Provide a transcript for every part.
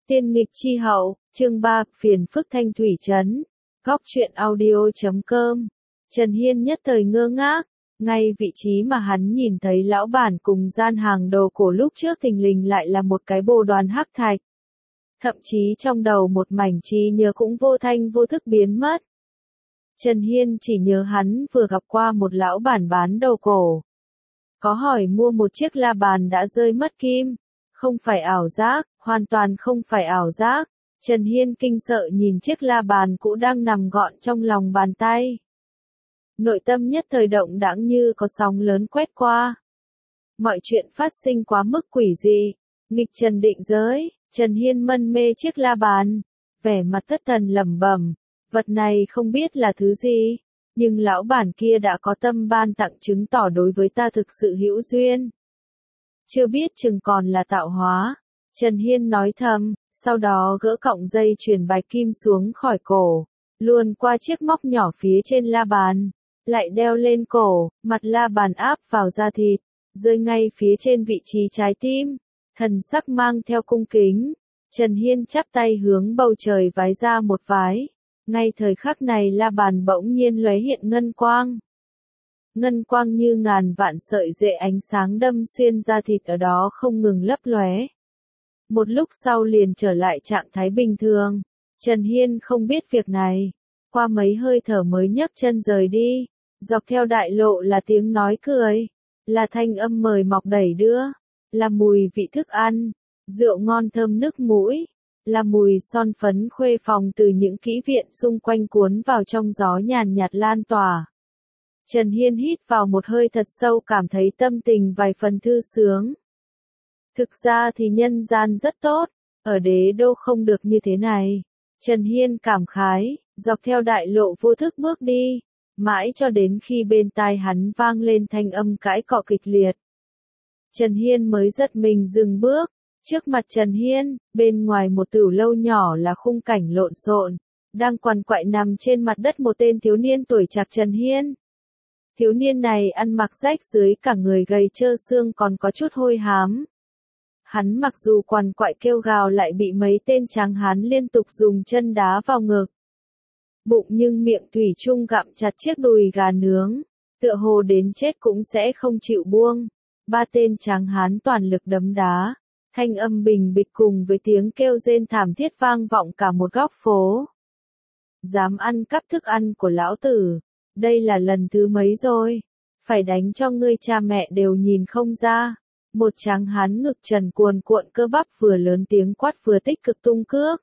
Tiên nghịch chi hậu, chương 3, phiền phức thanh thủy trấn. Góc truyện audio.com. Trần Hiên nhất thời ngơ ngác, ngay vị trí mà hắn nhìn thấy lão bản cùng gian hàng đồ cổ lúc trước thình lình lại là một cái bồ đoàn hắc thạch. Thậm chí trong đầu một mảnh trí nhớ cũng vô thanh vô thức biến mất. Trần Hiên chỉ nhớ hắn vừa gặp qua một lão bản bán đồ cổ. Có hỏi mua một chiếc la bàn đã rơi mất kim. Không phải ảo giác, hoàn toàn không phải ảo giác. Trần Hiên kinh sợ nhìn chiếc la bàn cũ đang nằm gọn trong lòng bàn tay. Nội tâm nhất thời động đãng như có sóng lớn quét qua. Mọi chuyện phát sinh quá mức quỷ dị. Nghịch trần định giới, Trần Hiên mân mê chiếc la bàn. Vẻ mặt thất thần lẩm bẩm, vật này không biết là thứ gì. Nhưng lão bản kia đã có tâm ban tặng chứng tỏ đối với ta thực sự hữu duyên. Chưa biết chừng còn là tạo hóa. Trần Hiên nói thầm, sau đó gỡ cọng dây chuyền bạch kim xuống khỏi cổ, luồn qua chiếc móc nhỏ phía trên la bàn, lại đeo lên cổ, mặt la bàn áp vào da thịt, rơi ngay phía trên vị trí trái tim, thần sắc mang theo cung kính. Trần Hiên chắp tay hướng bầu trời vái ra một vái, ngay thời khắc này la bàn bỗng nhiên lóe hiện ngân quang. Ngân quang như ngàn vạn sợi rễ ánh sáng đâm xuyên da thịt ở đó không ngừng lấp lóe. Một lúc sau liền trở lại trạng thái bình thường. Trần Hiên không biết việc này. Qua mấy hơi thở mới nhấc chân rời đi. Dọc theo đại lộ là tiếng nói cười. Là thanh âm mời mọc đẩy đưa. Là mùi vị thức ăn. Rượu ngon thơm nức mũi. Là mùi son phấn khuê phòng từ những kỹ viện xung quanh cuốn vào trong gió nhàn nhạt lan tỏa. Trần Hiên hít vào một hơi thật sâu, cảm thấy tâm tình vài phần thư sướng. Thực ra thì nhân gian rất tốt, ở đế đô không được như thế này. Trần Hiên cảm khái, dọc theo đại lộ vô thức bước đi, mãi cho đến khi bên tai hắn vang lên thanh âm cãi cọ kịch liệt. Trần Hiên mới giật mình dừng bước, trước mặt Trần Hiên, bên ngoài một tửu lâu nhỏ là khung cảnh lộn xộn, đang quằn quại nằm trên mặt đất một tên thiếu niên tuổi trạc Trần Hiên. Thiếu niên này ăn mặc rách rưới, cả người gầy trơ xương còn có chút hôi hám. Hắn mặc dù quằn quại kêu gào lại bị mấy tên tráng hán liên tục dùng chân đá vào ngực. Bụng nhưng miệng thủy chung gặm chặt chiếc đùi gà nướng, tựa hồ đến chết cũng sẽ không chịu buông. Ba tên tráng hán toàn lực đấm đá, thanh âm bình bịch cùng với tiếng kêu rên thảm thiết vang vọng cả một góc phố. Dám ăn cắp thức ăn của lão tử, đây là lần thứ mấy rồi, phải đánh cho ngươi cha mẹ đều nhìn không ra. Một tráng hán ngực trần cuồn cuộn cơ bắp vừa lớn tiếng quát vừa tích cực tung cước.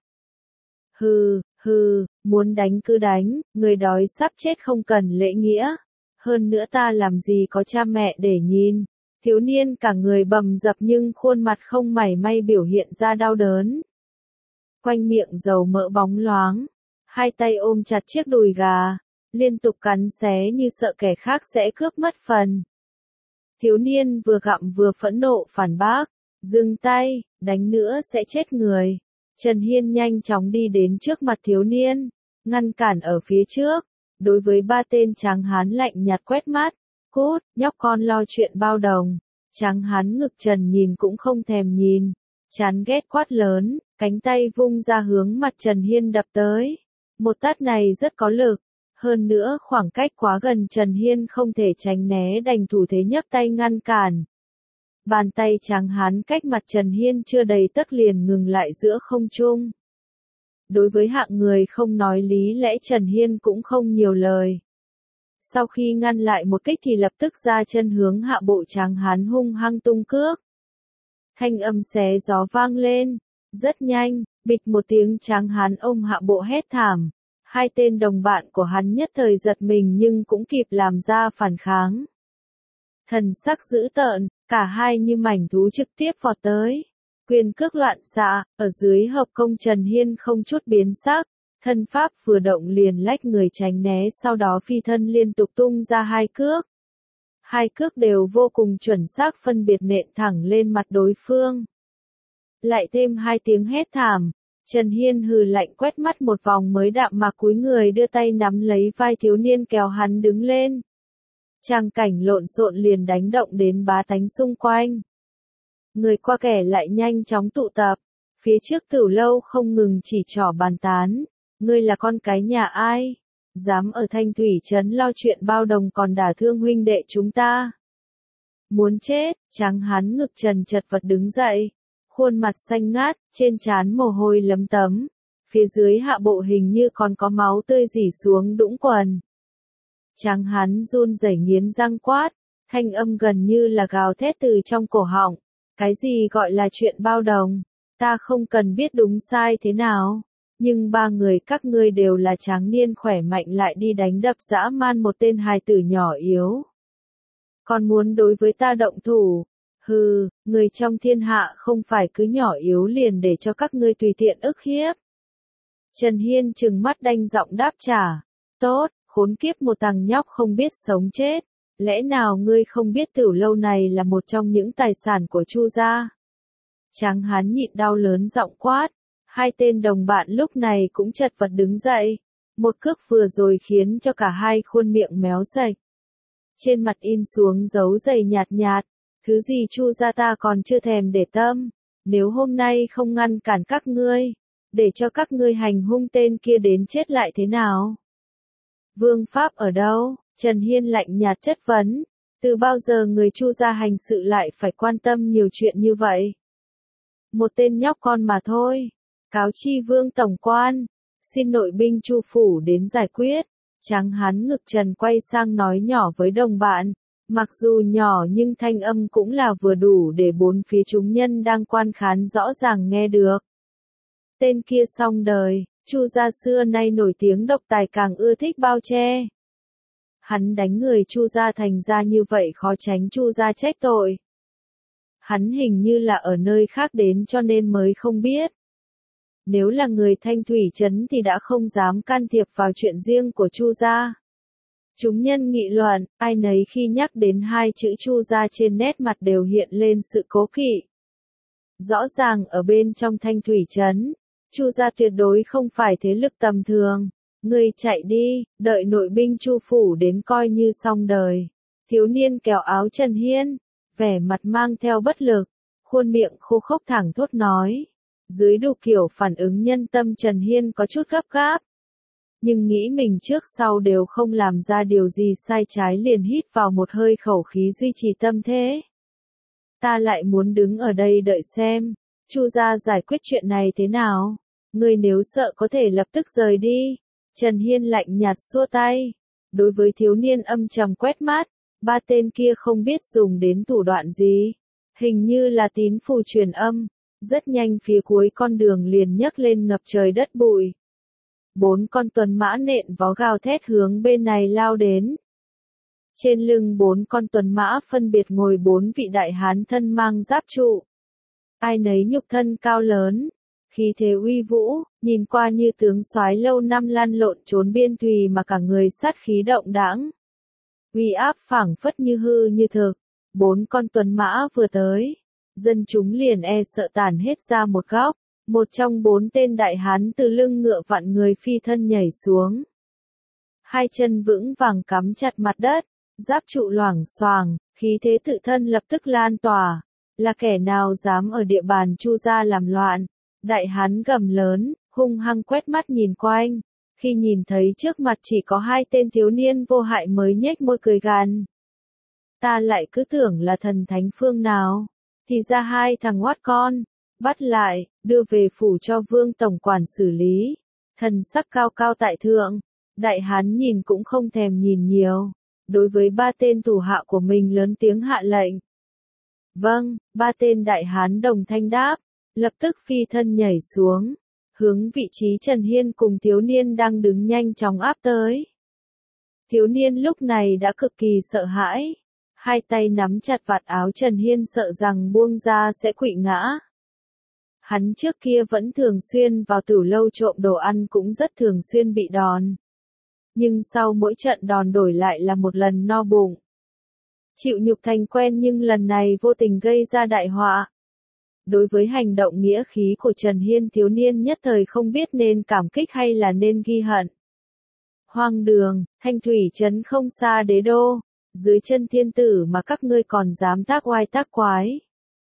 Hừ, muốn đánh cứ đánh, người đói sắp chết không cần lễ nghĩa. Hơn nữa ta làm gì có cha mẹ để nhìn. Thiếu niên cả người bầm dập nhưng khuôn mặt không mảy may biểu hiện ra đau đớn. Quanh miệng dầu mỡ bóng loáng, hai tay ôm chặt chiếc đùi gà, liên tục cắn xé như sợ kẻ khác sẽ cướp mất phần. Thiếu niên vừa gặm vừa phẫn nộ phản bác, dừng tay, đánh nữa sẽ chết người. Trần Hiên nhanh chóng đi đến trước mặt thiếu niên, ngăn cản ở phía trước, đối với ba tên tráng hán lạnh nhạt quét mắt, cút, nhóc con lo chuyện bao đồng. Tráng hán ngực trần nhìn cũng không thèm nhìn, chán ghét quát lớn, cánh tay vung ra hướng mặt Trần Hiên đập tới. Một tát này rất có lực. Hơn nữa khoảng cách quá gần, Trần Hiên không thể tránh né, đành thủ thế nhấc tay ngăn cản. Bàn tay tráng hán cách mặt Trần Hiên chưa đầy tấc liền ngừng lại giữa không trung. Đối với hạng người không nói lý lẽ, Trần Hiên cũng không nhiều lời. Sau khi ngăn lại một kích thì lập tức ra chân hướng hạ bộ tráng hán hung hăng tung cước. Thanh âm xé gió vang lên, rất nhanh, bịch một tiếng tráng hán ôm hạ bộ hét thảm. Hai tên đồng bạn của hắn nhất thời giật mình nhưng cũng kịp làm ra phản kháng. Thần sắc dữ tợn, cả hai như mảnh thú trực tiếp vọt tới. Quyền cước loạn xạ, ở dưới hợp công Trần Hiên không chút biến sắc, thân pháp vừa động liền lách người tránh né, sau đó phi thân liên tục tung ra hai cước. Hai cước đều vô cùng chuẩn xác phân biệt nện thẳng lên mặt đối phương. Lại thêm hai tiếng hét thảm. Trần Hiên hừ lạnh quét mắt một vòng mới đạm mạc cúi người đưa tay nắm lấy vai thiếu niên kéo hắn đứng lên. Tràng cảnh lộn xộn liền đánh động đến bá tánh xung quanh. Người qua kẻ lại nhanh chóng tụ tập, Phía trước Tử Lâu không ngừng chỉ trỏ bàn tán, ngươi là con cái nhà ai? Dám ở Thanh Thủy Trấn lo chuyện bao đồng còn đả thương huynh đệ chúng ta. Muốn chết, trắng hắn ngực trần chật vật đứng dậy, khuôn mặt xanh ngát, trên trán mồ hôi lấm tấm, phía dưới hạ bộ hình như còn có máu tươi rỉ xuống đũng quần. Trắng hắn run rẩy nghiến răng quát, thanh âm gần như là gào thét từ trong cổ họng, cái gì gọi là chuyện bao đồng, ta không cần biết đúng sai thế nào. Nhưng ba người các ngươi đều là tráng niên khỏe mạnh lại đi đánh đập dã man một tên hài tử nhỏ yếu. Còn muốn đối với ta động thủ, hừ, người trong thiên hạ không phải cứ nhỏ yếu liền để cho các ngươi tùy tiện ức hiếp. Trần Hiên trừng mắt đanh giọng đáp trả, tốt, khốn kiếp một thằng nhóc không biết sống chết, lẽ nào ngươi không biết Tử Lâu này là một trong những tài sản của Chu gia? Tráng hán nhịn đau lớn giọng quát. Hai tên đồng bạn lúc này cũng chật vật đứng dậy, một cước vừa rồi khiến cho cả hai khuôn miệng méo sạch. Trên mặt in xuống dấu dày nhạt nhạt, thứ gì Chu gia ta còn chưa thèm để tâm, nếu hôm nay không ngăn cản các ngươi, để cho các ngươi hành hung tên kia đến chết lại thế nào? Vương pháp ở đâu? Trần Hiên lạnh nhạt chất vấn, từ bao giờ người Chu gia hành sự lại phải quan tâm nhiều chuyện như vậy? Một tên nhóc con mà thôi. Cáo chi Vương tổng quan, xin nội binh Chu phủ đến giải quyết. Tráng hán ngực trần quay sang nói nhỏ với đồng bạn, mặc dù nhỏ nhưng thanh âm cũng là vừa đủ để bốn phía chúng nhân đang quan khán rõ ràng nghe được. Tên kia xong đời, Chu gia xưa nay nổi tiếng độc tài càng ưa thích bao che. Hắn đánh người Chu gia thành ra như vậy khó tránh Chu gia trách tội. Hắn hình như là ở nơi khác đến cho nên mới không biết. Nếu là người Thanh Thủy Trấn thì đã không dám can thiệp vào chuyện riêng của Chu gia. Chúng nhân nghị luận, ai nấy khi nhắc đến hai chữ Chu gia trên nét mặt đều hiện lên sự cố kỵ. Rõ ràng ở bên trong Thanh Thủy Trấn, Chu gia tuyệt đối không phải thế lực tầm thường. Ngươi chạy đi, đợi nội binh Chu phủ đến coi như xong đời. Thiếu niên kéo áo Trần Hiên, vẻ mặt mang theo bất lực, khuôn miệng khô khốc thẳng thốt nói. Dưới đủ kiểu phản ứng nhân tâm Trần Hiên có chút gấp gáp. Nhưng nghĩ mình trước sau đều không làm ra điều gì sai trái liền hít vào một hơi khẩu khí duy trì tâm thế. Ta lại muốn đứng ở đây đợi xem, Chu gia giải quyết chuyện này thế nào. Ngươi nếu sợ có thể lập tức rời đi. Trần Hiên lạnh nhạt xua tay. Đối với thiếu niên âm trầm quét mắt, ba tên kia không biết dùng đến thủ đoạn gì. Hình như là tín phù truyền âm. Rất nhanh phía cuối con đường liền nhấc lên ngập trời đất bụi. 4 con tuần mã nện vó gào thét hướng bên này lao đến. Trên lưng 4 con tuần mã phân biệt ngồi 4 vị đại hán thân mang giáp trụ. Ai nấy nhục thân cao lớn, khí thế uy vũ, nhìn qua như tướng soái lâu năm lăn lộn trốn biên thùy mà cả người sát khí động đãng. Uy áp phảng phất như hư như thực, 4 con tuần mã vừa tới. Dân chúng liền e sợ tản hết ra một góc, một trong 4 tên đại hán từ lưng ngựa vặn người phi thân nhảy xuống. Hai chân vững vàng cắm chặt mặt đất, giáp trụ loảng xoảng, khí thế tự thân lập tức lan tỏa. Là kẻ nào dám ở địa bàn Chu gia làm loạn? Đại hán gầm lớn, hung hăng quét mắt nhìn quanh, khi nhìn thấy trước mặt chỉ có hai tên thiếu niên vô hại mới nhếch môi cười gằn. Ta lại cứ tưởng là thần thánh phương nào. Thì ra hai thằng oát con, bắt lại, đưa về phủ cho Vương tổng quản xử lý. Thần sắc cao cao tại thượng, đại hán nhìn cũng không thèm nhìn nhiều, đối với ba tên thủ hạ của mình lớn tiếng hạ lệnh. Vâng, ba tên đại hán đồng thanh đáp, lập tức phi thân nhảy xuống, hướng vị trí Trần Hiên cùng thiếu niên đang đứng nhanh chóng áp tới. Thiếu niên lúc này đã cực kỳ sợ hãi. Hai tay nắm chặt vạt áo Trần Hiên sợ rằng buông ra sẽ quỵ ngã. Hắn trước kia vẫn thường xuyên vào Tử Lâu trộm đồ ăn cũng rất thường xuyên bị đòn. Nhưng sau mỗi trận đòn đổi lại là một lần no bụng. Chịu nhục thành quen nhưng lần này vô tình gây ra đại họa. Đối với hành động nghĩa khí của Trần Hiên thiếu niên nhất thời không biết nên cảm kích hay là nên ghi hận. Hoang đường, Thanh Thủy Trấn không xa đế đô. Dưới chân thiên tử mà các ngươi còn dám tác oai tác quái.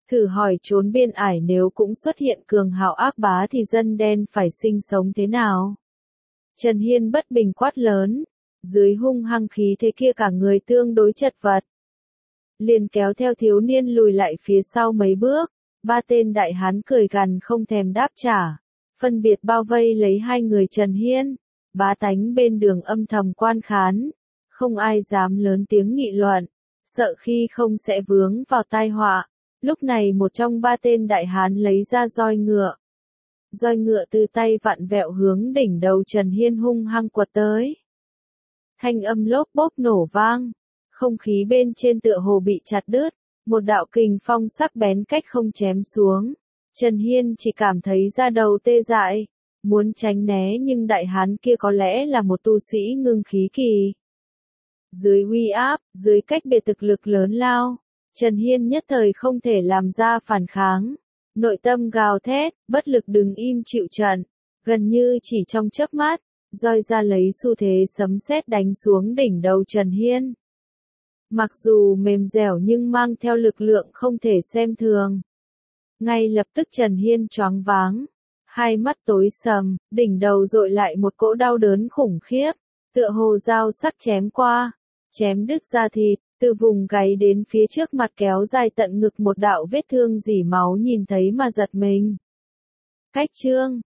Thử hỏi chốn biên ải nếu cũng xuất hiện cường hào ác bá thì dân đen phải sinh sống thế nào? Trần Hiên bất bình quát lớn, dưới hung hăng khí thế kia cả người tương đối chật vật. Liền kéo theo thiếu niên lùi lại phía sau mấy bước, ba tên đại hán cười gằn không thèm đáp trả, phân biệt bao vây lấy hai người Trần Hiên, bá tánh bên đường âm thầm quan khán, không ai dám lớn tiếng nghị luận, sợ khi không sẽ vướng vào tai họa. Lúc này một trong ba tên đại hán lấy ra roi ngựa. Roi ngựa từ tay vặn vẹo hướng đỉnh đầu Trần Hiên hung hăng quật tới. Thanh âm lốp bốp nổ vang, không khí bên trên tựa hồ bị chặt đứt, một đạo kình phong sắc bén cách không chém xuống. Trần Hiên chỉ cảm thấy da đầu tê dại, muốn tránh né nhưng đại hán kia có lẽ là một tu sĩ ngưng khí kỳ. Dưới uy áp, dưới cách biệt thực lực lớn lao, Trần Hiên nhất thời không thể làm ra phản kháng. Nội tâm gào thét, bất lực đứng im chịu trận, gần như chỉ trong chớp mắt, roi ra lấy xu thế sấm sét đánh xuống đỉnh đầu Trần Hiên. Mặc dù mềm dẻo nhưng mang theo lực lượng không thể xem thường. Ngay lập tức Trần Hiên choáng váng, hai mắt tối sầm, đỉnh đầu dội lại một cỗ đau đớn khủng khiếp, tựa hồ dao sắc chém qua, chém đứt da thịt, từ vùng gáy đến phía trước mặt kéo dài tận ngực một đạo vết thương rỉ máu nhìn thấy mà giật mình. Cách chương